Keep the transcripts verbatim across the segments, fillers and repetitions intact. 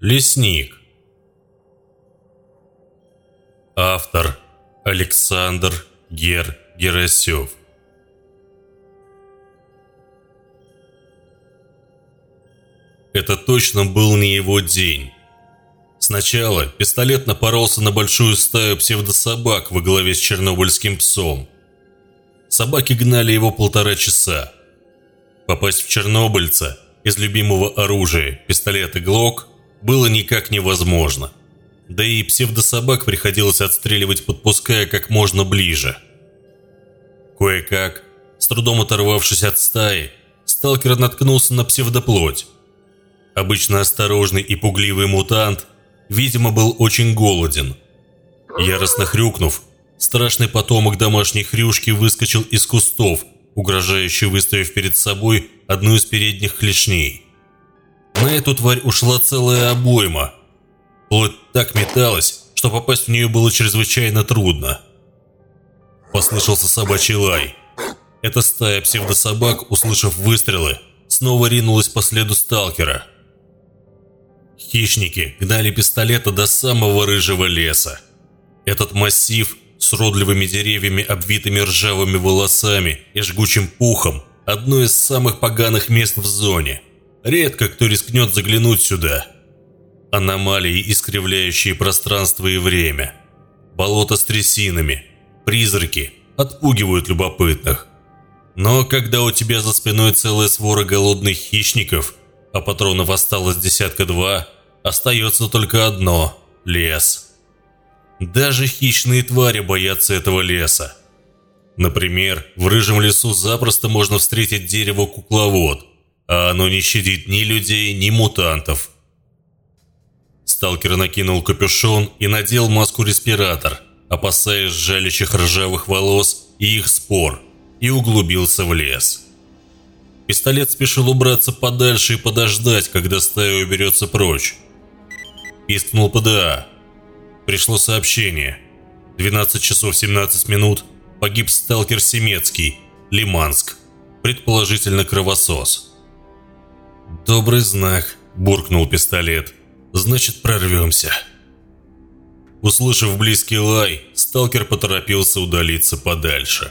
Лесник. Автор Александр Гер Герасев. Это точно был не его день. Сначала пистолет напоролся на большую стаю псевдособак во главе с чернобыльским псом. Собаки гнали его полтора часа. Попасть в чернобыльца из любимого оружия, пистолета Глок, было никак невозможно. Да и псевдособак приходилось отстреливать, подпуская как можно ближе. Кое-как, с трудом оторвавшись от стаи, сталкер наткнулся на псевдоплоть. Обычно осторожный и пугливый мутант, видимо, был очень голоден. Яростно хрюкнув, страшный потомок домашней хрюшки выскочил из кустов, угрожающе выставив перед собой одну из передних клешней. На эту тварь ушла целая обойма. Плоть так металась, что попасть в нее было чрезвычайно трудно. Послышался собачий лай. Эта стая псевдособак, услышав выстрелы, снова ринулась по следу сталкера. Хищники гнали пистолета до самого рыжего леса. Этот массив с уродливыми деревьями, обвитыми ржавыми волосами и жгучим пухом, одно из самых поганых мест в зоне. Редко кто рискнет заглянуть сюда. Аномалии, искривляющие пространство и время. Болото с трясинами, призраки отпугивают любопытных. Но когда у тебя за спиной целая свора голодных хищников, а патронов осталось десятка-два, остается только одно – лес. Даже хищные твари боятся этого леса. Например, в рыжем лесу запросто можно встретить дерево-кукловод, а оно не щадит ни людей, ни мутантов. Сталкер накинул капюшон и надел маску-респиратор, опасаясь жалящих ржавых волос и их спор, и углубился в лес. Пистолет спешил убраться подальше и подождать, когда стая уберется прочь. Пискнул ПДА. Пришло сообщение. двенадцать часов семнадцать минут. Погиб сталкер Семецкий, Лиманск. Предположительно кровосос. «Добрый знак», – буркнул пистолет. «Значит, прорвемся». Услышав близкий лай, сталкер поторопился удалиться подальше.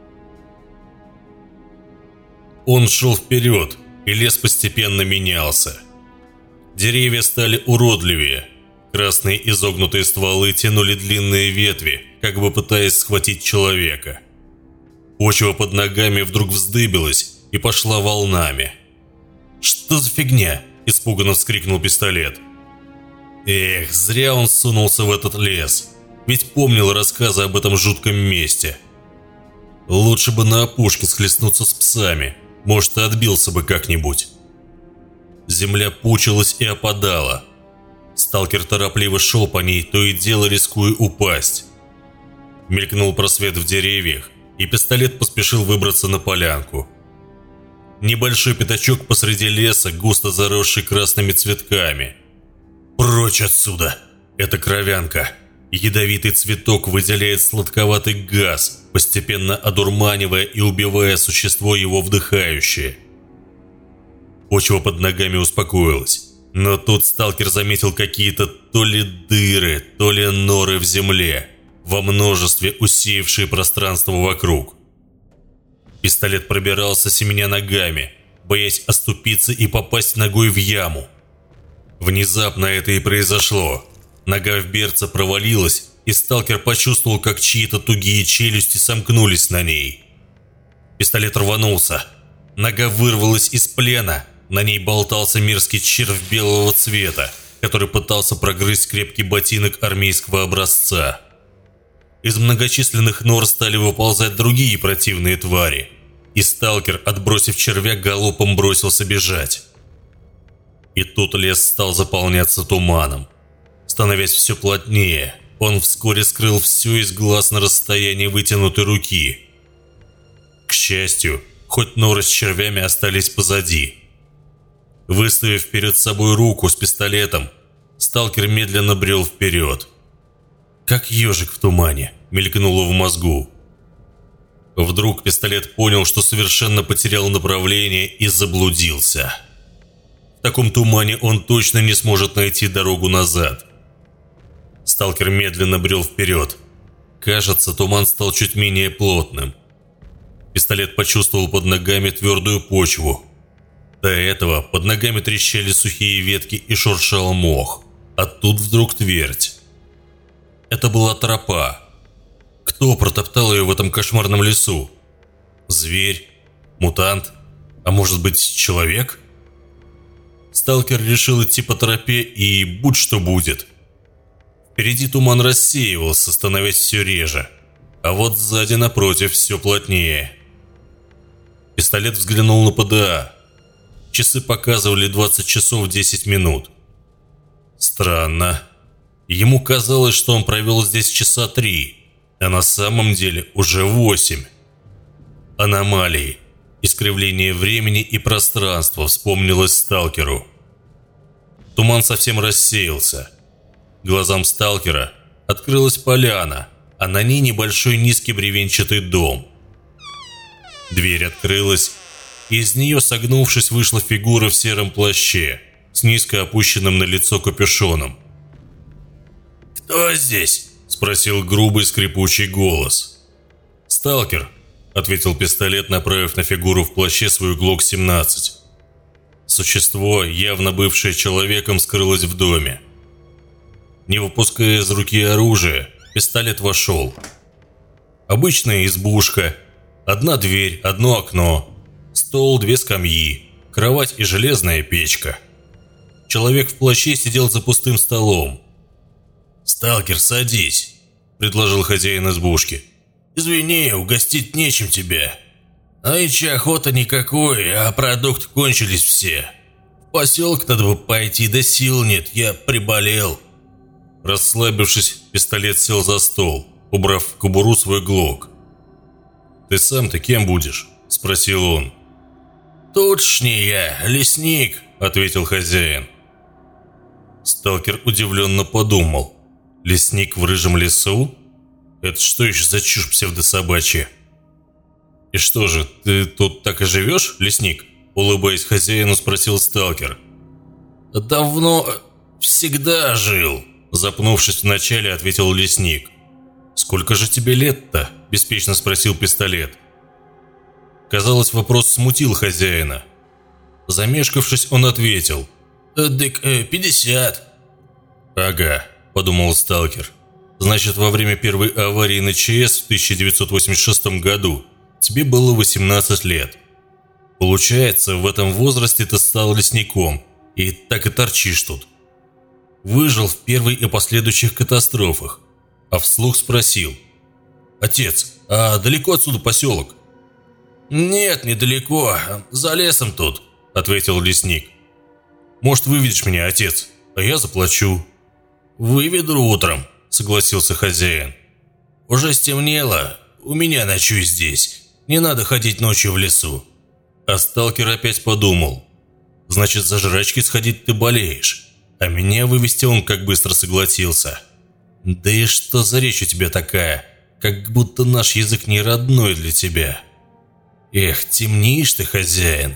Он шел вперед, и лес постепенно менялся. Деревья стали уродливее. Красные изогнутые стволы тянули длинные ветви, как бы пытаясь схватить человека. Почва под ногами вдруг вздыбилась и пошла волнами. «Что за фигня?» – испуганно вскрикнул пистолет. Эх, зря он сунулся в этот лес, ведь помнил рассказы об этом жутком месте. Лучше бы на опушке схлестнуться с псами, может, и отбился бы как-нибудь. Земля пучилась и опадала. Сталкер торопливо шел по ней, то и дело рискуя упасть. Мелькнул просвет в деревьях, и пистолет поспешил выбраться на полянку. Небольшой пятачок посреди леса, густо заросший красными цветками. «Прочь отсюда! Это кровянка!» Ядовитый цветок выделяет сладковатый газ, постепенно одурманивая и убивая существо, его вдыхающее. Почва под ногами успокоилась, но тут сталкер заметил какие-то то ли дыры, то ли норы в земле, во множестве усеявшие пространство вокруг. Пистолет пробирался семеня ногами, боясь оступиться и попасть ногой в яму. Внезапно это и произошло. Нога в берца провалилась, и сталкер почувствовал, как чьи-то тугие челюсти сомкнулись на ней. Пистолет рванулся. Нога вырвалась из плена. На ней болтался мерзкий червь белого цвета, который пытался прогрызть крепкий ботинок армейского образца. Из многочисленных нор стали выползать другие противные твари, и сталкер, отбросив червя, галопом бросился бежать. И тут лес стал заполняться туманом. Становясь все плотнее, он вскоре скрыл все из глаз на расстоянии вытянутой руки. К счастью, хоть норы с червями остались позади. Выставив перед собой руку с пистолетом, сталкер медленно брел вперед. Как ежик в тумане, мелькнуло в мозгу. Вдруг пистолет понял, что совершенно потерял направление и заблудился. В таком тумане он точно не сможет найти дорогу назад. Сталкер медленно брел вперед. Кажется, туман стал чуть менее плотным. Пистолет почувствовал под ногами твердую почву. До этого под ногами трещали сухие ветки и шуршал мох. А тут вдруг твердь. Это была тропа. Кто протоптал ее в этом кошмарном лесу? Зверь? Мутант? А может быть, человек? Сталкер решил идти по тропе и будь что будет. Впереди туман рассеивался, становясь все реже. А вот сзади напротив все плотнее. Пистолет взглянул на ПДА. Часы показывали двадцать часов десять минут. Странно. Ему казалось, что он провел здесь часа три, а на самом деле уже восемь. Аномалии, искривление времени и пространства вспомнилось сталкеру. Туман совсем рассеялся. Глазам сталкера открылась поляна, а на ней небольшой низкий бревенчатый дом. Дверь открылась, и из нее, согнувшись, вышла фигура в сером плаще с низко опущенным на лицо капюшоном. «Кто здесь?» – спросил грубый скрипучий голос. «Сталкер», – ответил пистолет, направив на фигуру в плаще свою глок семнадцать. Существо, явно бывшее человеком, скрылось в доме. Не выпуская из руки оружие, пистолет вошел. Обычная избушка. Одна дверь, одно окно. Стол, две скамьи, кровать и железная печка. Человек в плаще сидел за пустым столом. «Сталкер, садись», – предложил хозяин избушки. «Извини, угостить нечем тебя. А ичи охота никакой, а продукты кончились все. В поселок надо бы пойти, да сил нет, я приболел». Расслабившись, пистолет сел за стол, убрав в кобуру свой глок. «Ты сам-то кем будешь?» – спросил он. «Тутшний я, лесник», – ответил хозяин. Сталкер удивленно подумал. «Лесник в рыжем лесу? Это что еще за чушь псевдособачья?» «И что же, ты тут так и живешь, лесник?» – улыбаясь хозяину, спросил сталкер. «Давно, всегда жил», – запнувшись вначале, ответил лесник. «Сколько же тебе лет-то?» – беспечно спросил пистолет. Казалось, вопрос смутил хозяина. Замешкавшись, он ответил. «Дык, э, пятьдесят». «Ага», – подумал сталкер. «Значит, во время первой аварии на ЧС в тысяча девятьсот восемьдесят шестом году тебе было восемнадцать лет. Получается, в этом возрасте ты стал лесником, и так и торчишь тут. Выжил в первой и последующих катастрофах, а вслух спросил. «Отец, а далеко отсюда поселок?» «Нет, недалеко, за лесом тут», – ответил лесник. «Может, выведешь меня, отец, а я заплачу». «Выведу утром», – согласился хозяин. «Уже стемнело, у меня ночуй здесь, не надо ходить ночью в лесу». А сталкер опять подумал. «Значит, за жрачки сходить ты болеешь, а меня вывести он как быстро согласился. Да и что за речь у тебя такая, как будто наш язык не родной для тебя. Эх, темнишь ты, хозяин».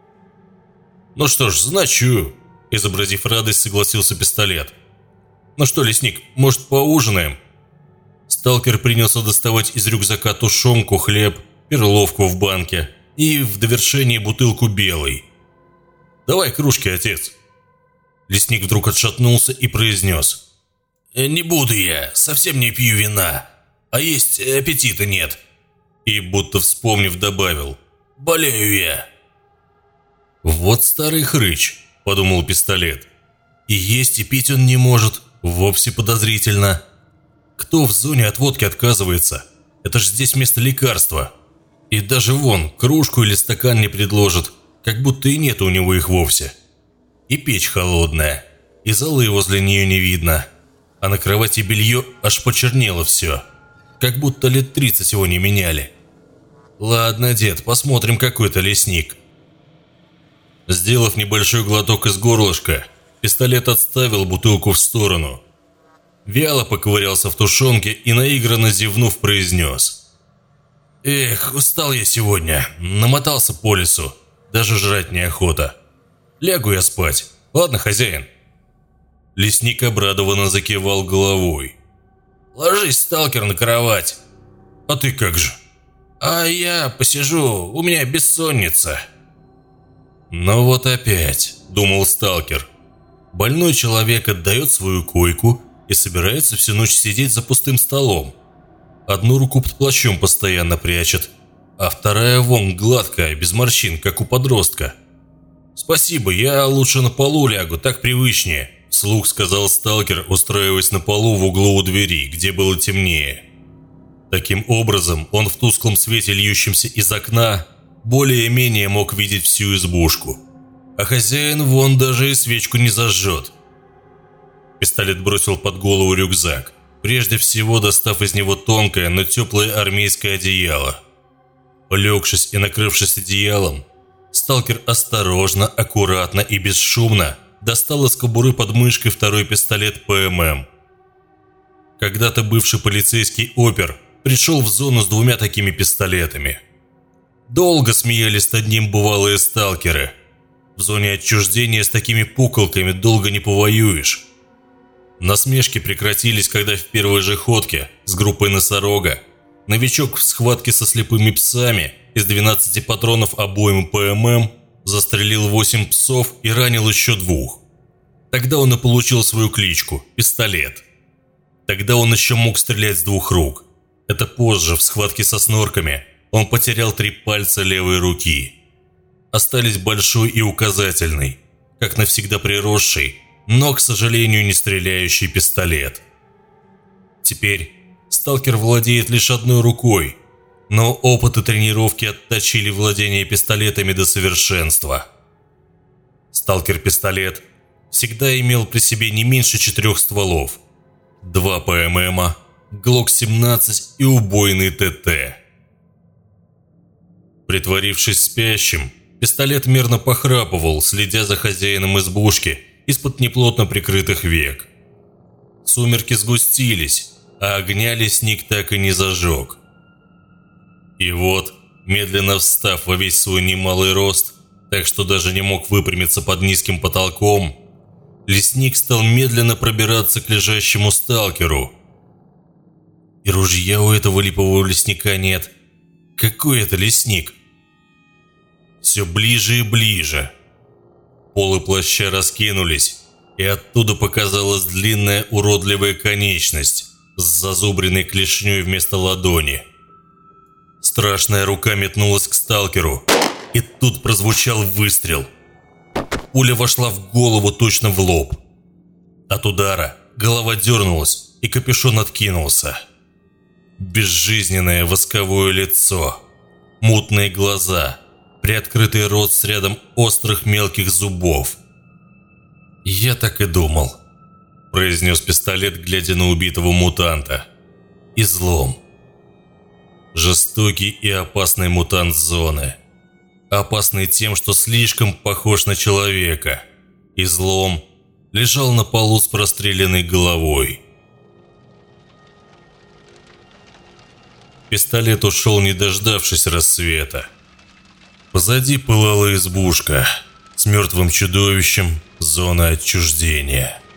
«Ну что ж, заночую», – изобразив радость, согласился пистолет. «Ну что, лесник, может, поужинаем?» Сталкер принялся доставать из рюкзака тушенку, хлеб, перловку в банке и в довершение бутылку белой. «Давай кружки, отец». Лесник вдруг отшатнулся и произнес. «Не буду я, совсем не пью вина, а есть аппетита нет». И, будто вспомнив, добавил. «Болею я». «Вот старый хрыч», – подумал пистолет. «И есть, и пить он не может, вовсе подозрительно. Кто в зоне от водки отказывается? Это ж здесь вместо лекарства. И даже вон, кружку или стакан не предложит, как будто и нет у него их вовсе. И печь холодная, и золы возле нее не видно, а на кровати белье аж почернело все, как будто лет тридцать его не меняли. Ладно, дед, посмотрим, какой ты лесник». Сделав небольшой глоток из горлышка, пистолет отставил бутылку в сторону. Вяло поковырялся в тушенке и, наигранно зевнув, произнес. «Эх, устал я сегодня, намотался по лесу, даже жрать неохота». Лягу я спать. Ладно, хозяин?» Лесник обрадованно закивал головой. «Ложись, сталкер, на кровать». «А ты как же?» «А я посижу, у меня бессонница». «Ну вот опять», — думал сталкер. Больной человек отдает свою койку и собирается всю ночь сидеть за пустым столом. Одну руку под плащом постоянно прячет, а вторая вон гладкая, без морщин, как у подростка. «Спасибо, я лучше на полу лягу, так привычнее», — вслух сказал сталкер, устраиваясь на полу в углу у двери, где было темнее. Таким образом, он в тусклом свете, льющемся из окна, более-менее мог видеть всю избушку. А хозяин вон даже и свечку не зажжет. Пистолет бросил под голову рюкзак, прежде всего достав из него тонкое, но теплое армейское одеяло. Улегшись и накрывшись одеялом, сталкер осторожно, аккуратно и бесшумно достал из кобуры под мышкой второй пистолет ПММ. Когда-то бывший полицейский опер пришел в зону с двумя такими пистолетами. Долго смеялись над ним бывалые сталкеры. В зоне отчуждения с такими пуколками долго не повоюешь. Насмешки прекратились, когда в первой же ходке с группой носорога новичок в схватке со слепыми псами из двенадцати патронов обоймы ПММ застрелил восемь псов и ранил еще двух. Тогда он и получил свою кличку – пистолет. Тогда он еще мог стрелять с двух рук. Это позже, в схватке со снорками, он потерял три пальца левой руки. Остались большой и указательный, как навсегда приросший, но, к сожалению, не стреляющий пистолет. Теперь сталкер владеет лишь одной рукой, но опыт и тренировки отточили владение пистолетами до совершенства. Сталкер-пистолет всегда имел при себе не меньше четырех стволов, два ПММа, глок семнадцать и убойный ТТ. Притворившись спящим, пистолет мерно похрапывал, следя за хозяином избушки из-под неплотно прикрытых век. Сумерки сгустились, а огня лесник так и не зажег. И вот, медленно встав во весь свой немалый рост, так что даже не мог выпрямиться под низким потолком, лесник стал медленно пробираться к лежащему сталкеру. И ружья у этого липового лесника нет. Какой это лесник? Все ближе и ближе. Полы плаща раскинулись, и оттуда показалась длинная уродливая конечность с зазубренной клешней вместо ладони. Страшная рука метнулась к сталкеру, и тут прозвучал выстрел. Пуля вошла в голову точно в лоб. От удара голова дернулась, и капюшон откинулся. Безжизненное восковое лицо, мутные глаза, приоткрытый рот с рядом острых мелких зубов. «Я так и думал», – произнес пистолет, глядя на убитого мутанта. «Излом. Жестокий и опасный мутант зоны. Опасный тем, что слишком похож на человека. Излом лежал на полу с простреленной головой». Пистолет ушел, не дождавшись рассвета. Позади пылала избушка с мертвым чудовищем зоны отчуждения.